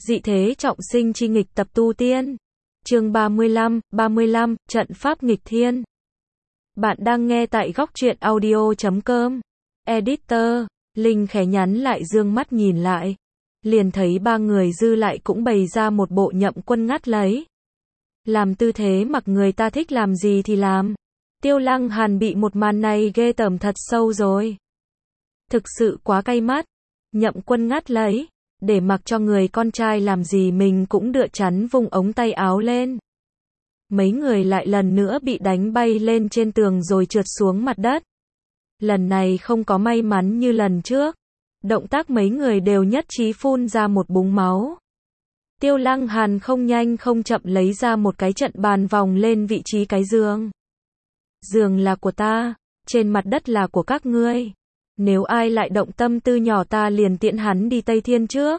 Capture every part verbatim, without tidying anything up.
Dị thế trọng sinh chi nghịch tập tu tiên. Chương ba mươi lăm, ba mươi lăm, trận pháp nghịch thiên. Bạn đang nghe tại góc truyện audio chấm com. Editor, Linh khẽ nhắn lại dương mắt nhìn lại. Liền thấy ba người dư lại cũng bày ra một bộ nhậm quân ngắt lấy. Làm tư thế mặc người ta thích làm gì thì làm. Tiêu Lăng Hàn bị một màn này ghê tởm thật sâu rồi. Thực sự quá cay mắt. Nhậm quân ngắt lấy. Để mặc cho người con trai làm gì mình cũng đựa chắn vung ống tay áo lên. Mấy người lại lần nữa bị đánh bay lên trên tường rồi trượt xuống mặt đất. Lần này không có may mắn như lần trước. Động tác mấy người đều nhất trí phun ra một búng máu. Tiêu Lăng Hàn không nhanh không chậm lấy ra một cái trận bàn vòng lên vị trí cái giường. Giường là của ta, trên mặt đất là của các ngươi. Nếu ai lại động tâm tư nhỏ ta liền tiễn hắn đi Tây Thiên trước.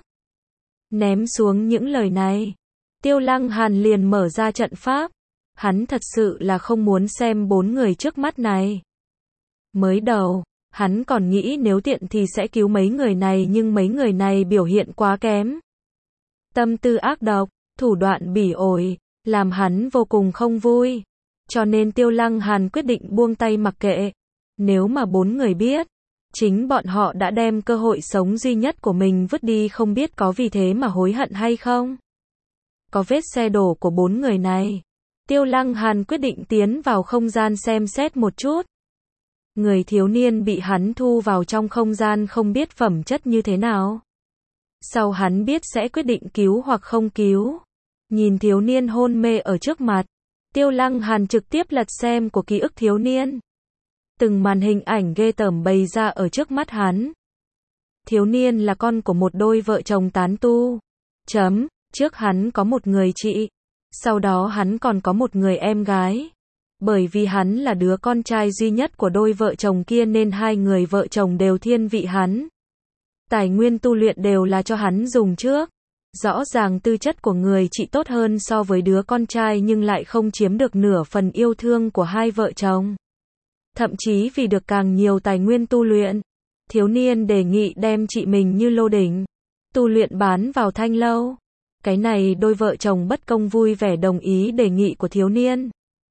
Ném xuống những lời này, Tiêu Lăng Hàn liền mở ra trận pháp. Hắn thật sự là không muốn xem bốn người trước mắt này. Mới đầu, hắn còn nghĩ nếu tiện thì sẽ cứu mấy người này, nhưng mấy người này biểu hiện quá kém. Tâm tư ác độc, thủ đoạn bỉ ổi, làm hắn vô cùng không vui. Cho nên Tiêu Lăng Hàn quyết định buông tay mặc kệ. Nếu mà bốn người biết, chính bọn họ đã đem cơ hội sống duy nhất của mình vứt đi, không biết có vì thế mà hối hận hay không. Có vết xe đổ của bốn người này, Tiêu Lăng Hàn quyết định tiến vào không gian xem xét một chút. Người thiếu niên bị hắn thu vào trong không gian không biết phẩm chất như thế nào. Sau hắn biết sẽ quyết định cứu hoặc không cứu. Nhìn thiếu niên hôn mê ở trước mặt, Tiêu Lăng Hàn trực tiếp lật xem của ký ức thiếu niên. Từng màn hình ảnh ghê tởm bày ra ở trước mắt hắn. Thiếu niên là con của một đôi vợ chồng tán tu. Chấm, trước hắn có một người chị. Sau đó hắn còn có một người em gái. Bởi vì hắn là đứa con trai duy nhất của đôi vợ chồng kia nên hai người vợ chồng đều thiên vị hắn. Tài nguyên tu luyện đều là cho hắn dùng trước. Rõ ràng tư chất của người chị tốt hơn so với đứa con trai nhưng lại không chiếm được nửa phần yêu thương của hai vợ chồng. Thậm chí vì được càng nhiều tài nguyên tu luyện, thiếu niên đề nghị đem chị mình như Lô Đỉnh tu luyện bán vào Thanh Lâu. Cái này đôi vợ chồng bất công vui vẻ đồng ý đề nghị của thiếu niên.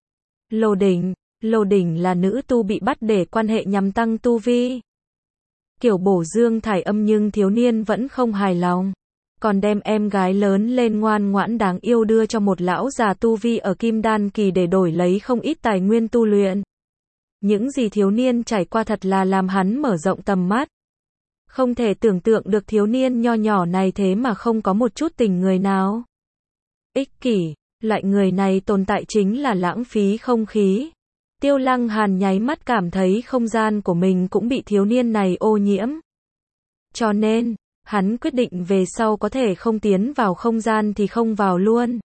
Lô Đỉnh, Lô Đỉnh là nữ tu bị bắt để quan hệ nhằm tăng tu vi. Kiểu bổ dương thải âm nhưng thiếu niên vẫn không hài lòng. Còn đem em gái lớn lên ngoan ngoãn đáng yêu đưa cho một lão già tu vi ở Kim Đan kỳ để đổi lấy không ít tài nguyên tu luyện. Những gì thiếu niên trải qua thật là làm hắn mở rộng tầm mắt. Không thể tưởng tượng được thiếu niên nho nhỏ này thế mà không có một chút tình người nào. Ích kỷ, loại người này tồn tại chính là lãng phí không khí. Tiêu Lăng Hàn nháy mắt cảm thấy không gian của mình cũng bị thiếu niên này ô nhiễm. Cho nên, hắn quyết định về sau có thể không tiến vào không gian thì không vào luôn.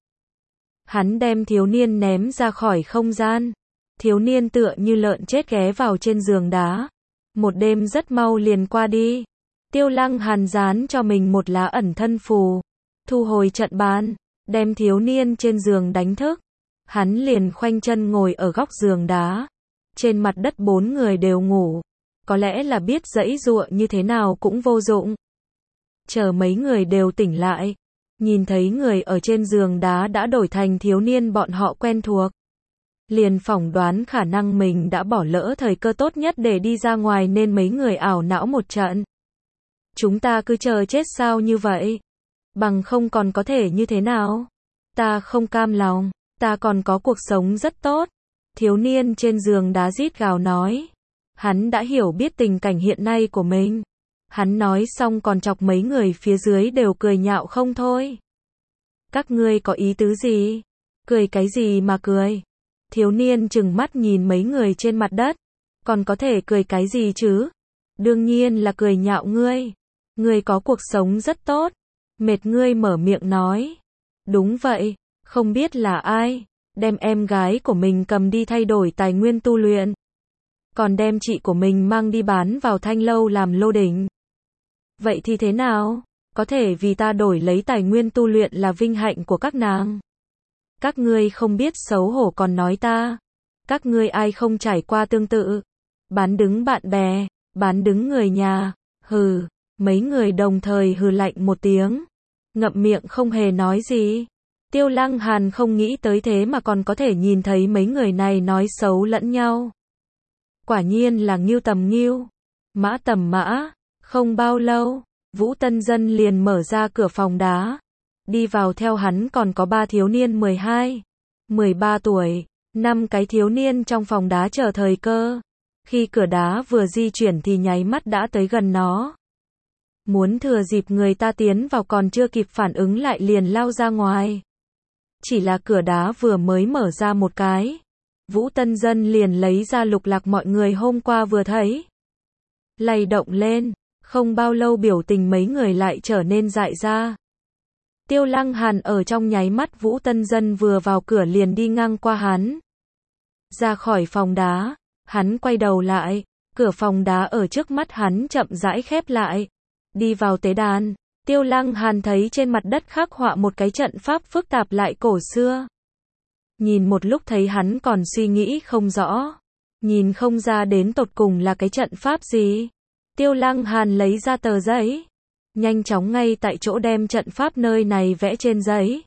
Hắn đem thiếu niên ném ra khỏi không gian. Thiếu niên tựa như lợn chết ghé vào trên giường đá. Một đêm rất mau liền qua đi. Tiêu Lăng Hàn dán cho mình một lá ẩn thân phù. Thu hồi trận bàn, đem thiếu niên trên giường đánh thức. Hắn liền khoanh chân ngồi ở góc giường đá. Trên mặt đất bốn người đều ngủ. Có lẽ là biết giãy giụa như thế nào cũng vô dụng. Chờ mấy người đều tỉnh lại. Nhìn thấy người ở trên giường đá đã đổi thành thiếu niên bọn họ quen thuộc. Liền phỏng đoán khả năng mình đã bỏ lỡ thời cơ tốt nhất để đi ra ngoài nên mấy người ảo não một trận. Chúng ta cứ chờ chết sao như vậy? Bằng không còn có thể như thế nào? Ta không cam lòng, ta còn có cuộc sống rất tốt. Thiếu niên trên giường đá rít gào nói. Hắn đã hiểu biết tình cảnh hiện nay của mình. Hắn nói xong còn chọc mấy người phía dưới đều cười nhạo không thôi. Các ngươi có ý tứ gì? Cười cái gì mà cười? Thiếu niên trừng mắt nhìn mấy người trên mặt đất. Còn có thể cười cái gì chứ? Đương nhiên là cười nhạo ngươi. Ngươi có cuộc sống rất tốt. Mệt ngươi mở miệng nói. Đúng vậy, không biết là ai. Đem em gái của mình cầm đi thay đổi tài nguyên tu luyện. Còn đem chị của mình mang đi bán vào Thanh Lâu làm Lô Đỉnh. Vậy thì thế nào? Có thể vì ta đổi lấy tài nguyên tu luyện là vinh hạnh của các nàng. Các ngươi không biết xấu hổ còn nói ta. Các ngươi ai không trải qua tương tự. Bán đứng bạn bè, bán đứng người nhà. Hừ, mấy người đồng thời hừ lạnh một tiếng. ngậm miệng không hề nói gì. Tiêu Lăng Hàn không nghĩ tới thế mà còn có thể nhìn thấy mấy người này nói xấu lẫn nhau. Quả nhiên là ngưu tầm ngưu, mã tầm mã. Không bao lâu, Vũ Tân Dân liền mở ra cửa phòng đá. Đi vào theo hắn còn có ba thiếu niên mười hai, mười ba tuổi, năm cái thiếu niên trong phòng đá chờ thời cơ. Khi cửa đá vừa di chuyển thì nháy mắt đã tới gần nó. Muốn thừa dịp người ta tiến vào còn chưa kịp phản ứng lại liền lao ra ngoài. Chỉ là cửa đá vừa mới mở ra một cái, Vũ Tân Dân liền lấy ra lục lạc mọi người hôm qua vừa thấy. Lay động lên, không bao lâu biểu tình mấy người lại trở nên dại ra. Tiêu Lăng Hàn ở trong nháy mắt Vũ Tân Dân vừa vào cửa liền đi ngang qua hắn. Ra khỏi phòng đá, hắn quay đầu lại, cửa phòng đá ở trước mắt hắn chậm rãi khép lại. Đi vào tế đàn, Tiêu Lăng Hàn thấy trên mặt đất khắc họa một cái trận pháp phức tạp lại cổ xưa. Nhìn một lúc thấy hắn còn suy nghĩ không rõ, nhìn không ra đến tột cùng là cái trận pháp gì. Tiêu Lăng Hàn lấy ra tờ giấy, nhanh chóng ngay tại chỗ đem trận pháp nơi này vẽ trên giấy.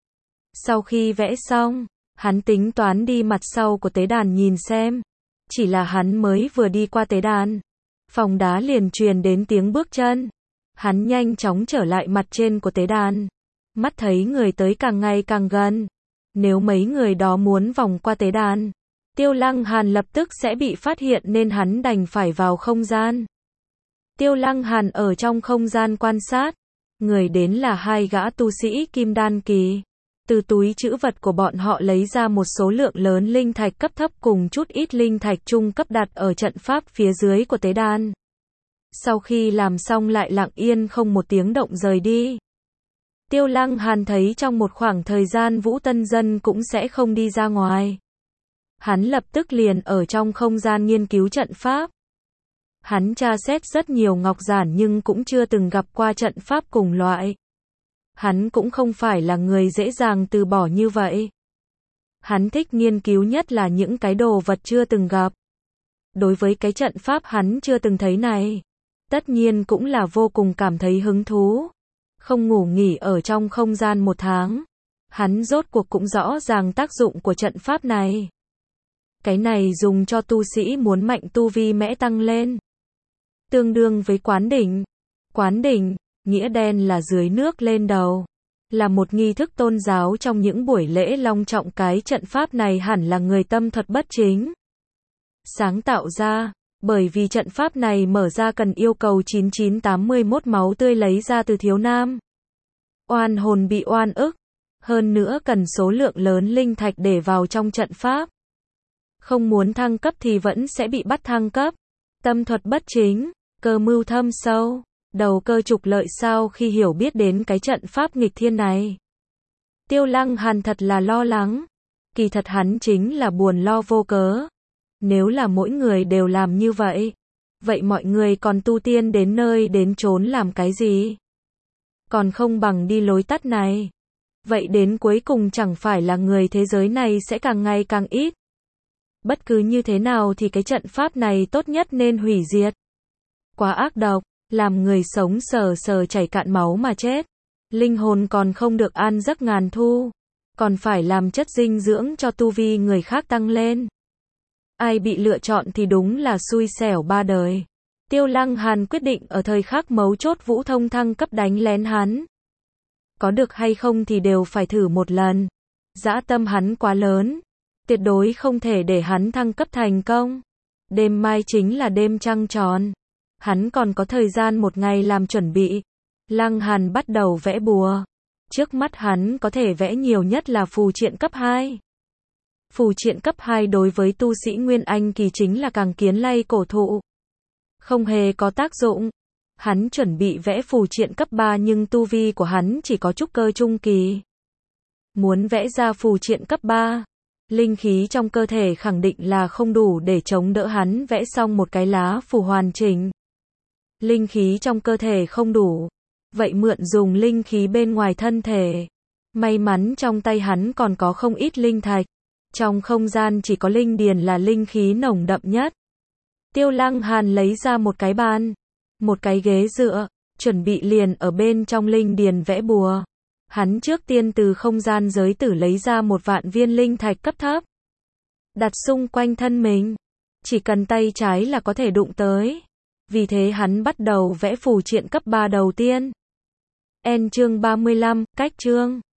Sau khi vẽ xong, hắn tính toán đi mặt sau của tế đàn nhìn xem. Chỉ là hắn mới vừa đi qua tế đàn, phòng đá liền truyền đến tiếng bước chân. Hắn nhanh chóng trở lại mặt trên của tế đàn. Mắt thấy người tới càng ngày càng gần. Nếu mấy người đó muốn vòng qua tế đàn, Tiêu Lăng Hàn lập tức sẽ bị phát hiện nên hắn đành phải vào không gian. Tiêu Lăng Hàn ở trong không gian quan sát. Người đến là hai gã tu sĩ kim đan kỳ. Từ túi trữ vật của bọn họ lấy ra một số lượng lớn linh thạch cấp thấp cùng chút ít linh thạch trung cấp đặt ở trận pháp phía dưới của tế đàn. Sau khi làm xong lại lặng yên không một tiếng động rời đi. Tiêu Lăng Hàn thấy trong một khoảng thời gian Vũ Tân Dân cũng sẽ không đi ra ngoài. Hắn lập tức liền ở trong không gian nghiên cứu trận pháp. Hắn tra xét rất nhiều ngọc giản nhưng cũng chưa từng gặp qua trận pháp cùng loại. Hắn cũng không phải là người dễ dàng từ bỏ như vậy. Hắn thích nghiên cứu nhất là những cái đồ vật chưa từng gặp. Đối với cái trận pháp hắn chưa từng thấy này, tất nhiên cũng là vô cùng cảm thấy hứng thú. Không ngủ nghỉ ở trong không gian một tháng, hắn rốt cuộc cũng rõ ràng tác dụng của trận pháp này. Cái này dùng cho tu sĩ muốn mạnh tu vi mẽ tăng lên. Tương đương với quán đỉnh. Quán đỉnh, nghĩa đen là dưới nước lên đầu. Là một nghi thức tôn giáo trong những buổi lễ long trọng. Cái trận pháp này hẳn là người tâm thuật bất chính sáng tạo ra. Bởi vì trận pháp này mở ra cần yêu cầu chín nghìn chín trăm tám mươi mốt máu tươi lấy ra từ thiếu nam. Oan hồn bị oan ức. Hơn nữa cần số lượng lớn linh thạch để vào trong trận pháp. Không muốn thăng cấp thì vẫn sẽ bị bắt thăng cấp. Tâm thuật bất chính, cơ mưu thâm sâu, đầu cơ trục lợi. Sau khi hiểu biết đến cái trận pháp nghịch thiên này, Tiêu Lăng Hàn thật là lo lắng. Kỳ thật hắn chính là buồn lo vô cớ. Nếu là mỗi người đều làm như vậy, vậy mọi người còn tu tiên đến nơi đến chốn làm cái gì? Còn không bằng đi lối tắt này. Vậy đến cuối cùng chẳng phải là người thế giới này sẽ càng ngày càng ít. Bất cứ như thế nào thì cái trận pháp này tốt nhất nên hủy diệt. Quá ác độc, làm người sống sờ sờ chảy cạn máu mà chết. Linh hồn còn không được an giấc ngàn thu, còn phải làm chất dinh dưỡng cho tu vi người khác tăng lên. Ai bị lựa chọn thì đúng là xui xẻo ba đời. Tiêu Lăng Hàn quyết định ở thời khắc mấu chốt Vũ Thông thăng cấp đánh lén hắn. Có được hay không thì đều phải thử một lần. Dã tâm hắn quá lớn, tuyệt đối không thể để hắn thăng cấp thành công. Đêm mai chính là đêm trăng tròn. Hắn còn có thời gian một ngày làm chuẩn bị. Lăng Hàn bắt đầu vẽ bùa. Trước mắt hắn có thể vẽ nhiều nhất là phù triện cấp hai. Phù triện cấp hai đối với tu sĩ Nguyên Anh kỳ chính là càng kiến lay cổ thụ. Không hề có tác dụng. Hắn chuẩn bị vẽ phù triện cấp ba nhưng tu vi của hắn chỉ có trúc cơ trung kỳ. Muốn vẽ ra phù triện cấp ba, linh khí trong cơ thể khẳng định là không đủ để chống đỡ hắn vẽ xong một cái lá phù hoàn chỉnh. Linh khí trong cơ thể không đủ, vậy mượn dùng linh khí bên ngoài thân thể. May mắn trong tay hắn còn có không ít linh thạch. Trong không gian chỉ có linh điền là linh khí nồng đậm nhất. Tiêu Lăng Hàn lấy ra một cái bàn, một cái ghế dựa, chuẩn bị liền ở bên trong linh điền vẽ bùa. Hắn trước tiên từ không gian giới tử lấy ra một vạn viên linh thạch cấp thấp, đặt xung quanh thân mình, chỉ cần tay trái là có thể đụng tới. Vì thế hắn bắt đầu vẽ phù triện cấp ba đầu tiên. End chương ba mươi lăm, cách chương